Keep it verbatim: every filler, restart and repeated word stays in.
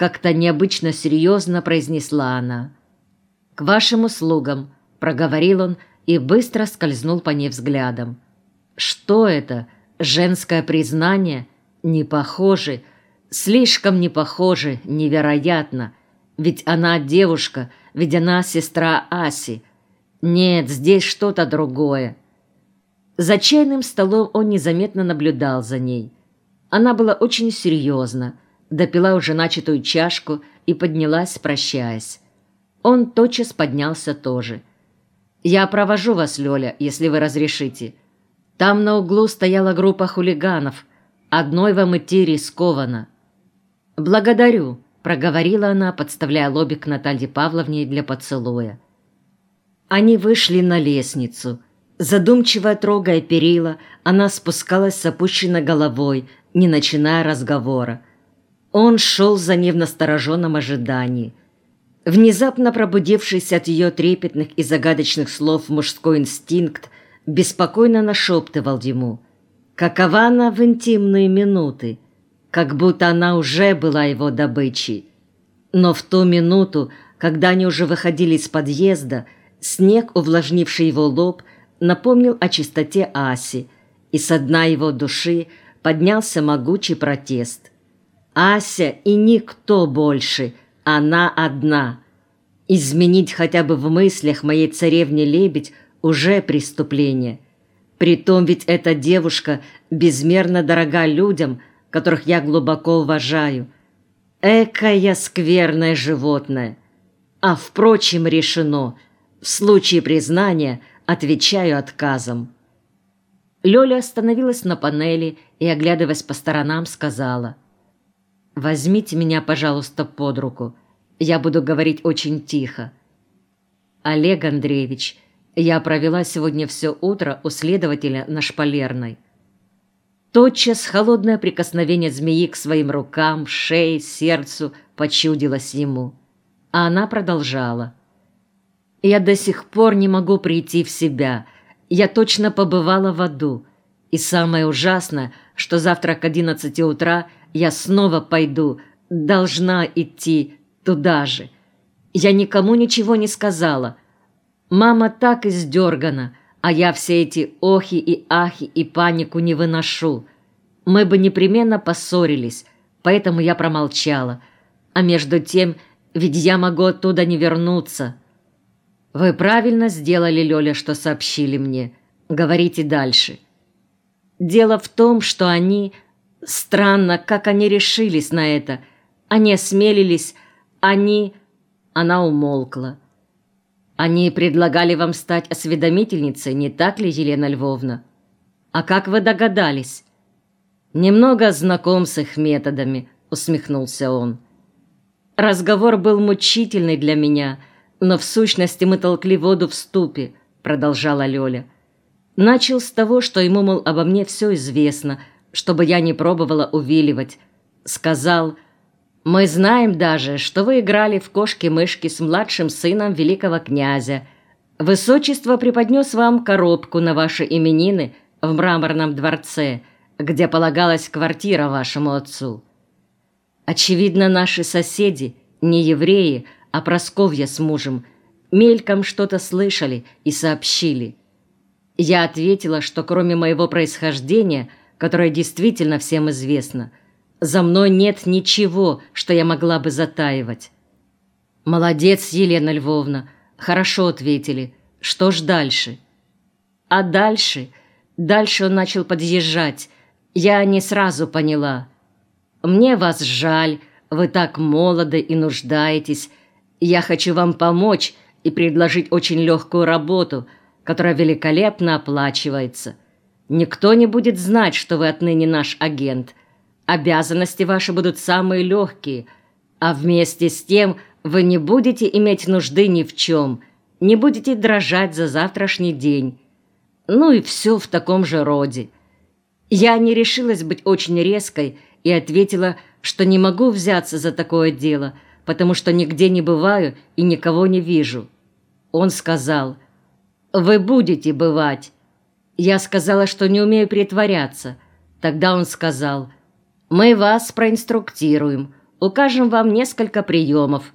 как-то необычно серьезно произнесла она. «К вашим услугам», — проговорил он и быстро скользнул по ней взглядом. «Что это? Женское признание? Не похоже. Слишком не похоже, невероятно. Ведь она девушка, ведь она сестра Аси. Нет, здесь что-то другое». За чайным столом он незаметно наблюдал за ней. Она была очень серьезна, допила уже начатую чашку и поднялась, прощаясь. Он тотчас поднялся тоже. «Я провожу вас, Лёля, если вы разрешите. Там на углу стояла группа хулиганов. Одной вам идти рискованно». «Благодарю», — проговорила она, подставляя лобик Наталье Павловне для поцелуя. Они вышли на лестницу. Задумчиво трогая перила, она спускалась с опущенной головой, не начиная разговора. Он шел за ней в настороженном ожидании. Внезапно пробудившийся от ее трепетных и загадочных слов мужской инстинкт беспокойно нашептывал ему, какова она в интимные минуты, как будто она уже была его добычей. Но в ту минуту, когда они уже выходили из подъезда, снег, увлажнивший его лоб, напомнил о чистоте Аси, и со дна его души поднялся могучий протест. Ася и никто больше, она одна. Изменить хотя бы в мыслях моей царевне-лебедь уже преступление. Притом ведь эта девушка безмерно дорога людям, которых я глубоко уважаю. Экая скверное животное. А впрочем, решено. В случае признания отвечаю отказом. Лёля остановилась на панели и, оглядываясь по сторонам, сказала: «Возьмите меня, пожалуйста, под руку. Я буду говорить очень тихо. Олег Андреевич, я провела сегодня все утро у следователя на Шпалерной». Тотчас холодное прикосновение змеи к своим рукам, шее, сердцу почудилось ему. А она продолжала: «Я до сих пор не могу прийти в себя. Я точно побывала в аду. И самое ужасное, что завтра к одиннадцати утра я снова пойду, должна идти туда же. Я никому ничего не сказала. Мама так издергана, а я все эти охи и ахи и панику не выношу. Мы бы непременно поссорились, поэтому я промолчала. А между тем, ведь я могу оттуда не вернуться». «Вы правильно сделали, Лёля, что сообщили мне. Говорите дальше». «Дело в том, что они... Странно, как они решились на это. Они осмелились, они...» Она умолкла. «Они предлагали вам стать осведомительницей, не так ли, Елена Львовна? А как вы догадались?» «Немного знаком с их методами», — усмехнулся он. «Разговор был мучительный для меня, но в сущности мы толкли воду в ступе», — продолжала Лёля. «Начал с того, что ему, мол, обо мне все известно, чтобы я не пробовала увиливать. Сказал: мы знаем даже, что вы играли в кошки-мышки с младшим сыном великого князя. Высочество преподнес вам коробку на ваши именины в мраморном дворце, где полагалась квартира вашему отцу. Очевидно, наши соседи, не евреи, а Прасковья с мужем, мельком что-то слышали и сообщили. Я ответила, что кроме моего происхождения, которое действительно всем известно, за мной нет ничего, что я могла бы затаивать». «Молодец, Елена Львовна, хорошо ответили. Что ж дальше?» «А дальше? Дальше он начал подъезжать. Я не сразу поняла. Мне вас жаль, вы так молоды и нуждаетесь. Я хочу вам помочь и предложить очень легкую работу, которая великолепно оплачивается. Никто не будет знать, что вы отныне наш агент. Обязанности ваши будут самые легкие, а вместе с тем вы не будете иметь нужды ни в чем, не будете дрожать за завтрашний день. Ну и все в таком же роде». Я не решилась быть очень резкой и ответила, что не могу взяться за такое дело, потому что нигде не бываю и никого не вижу. Он сказал: «Вы будете бывать». Я сказала, что не умею притворяться. Тогда он сказал: «Мы вас проинструктируем. укажем вам несколько приемов,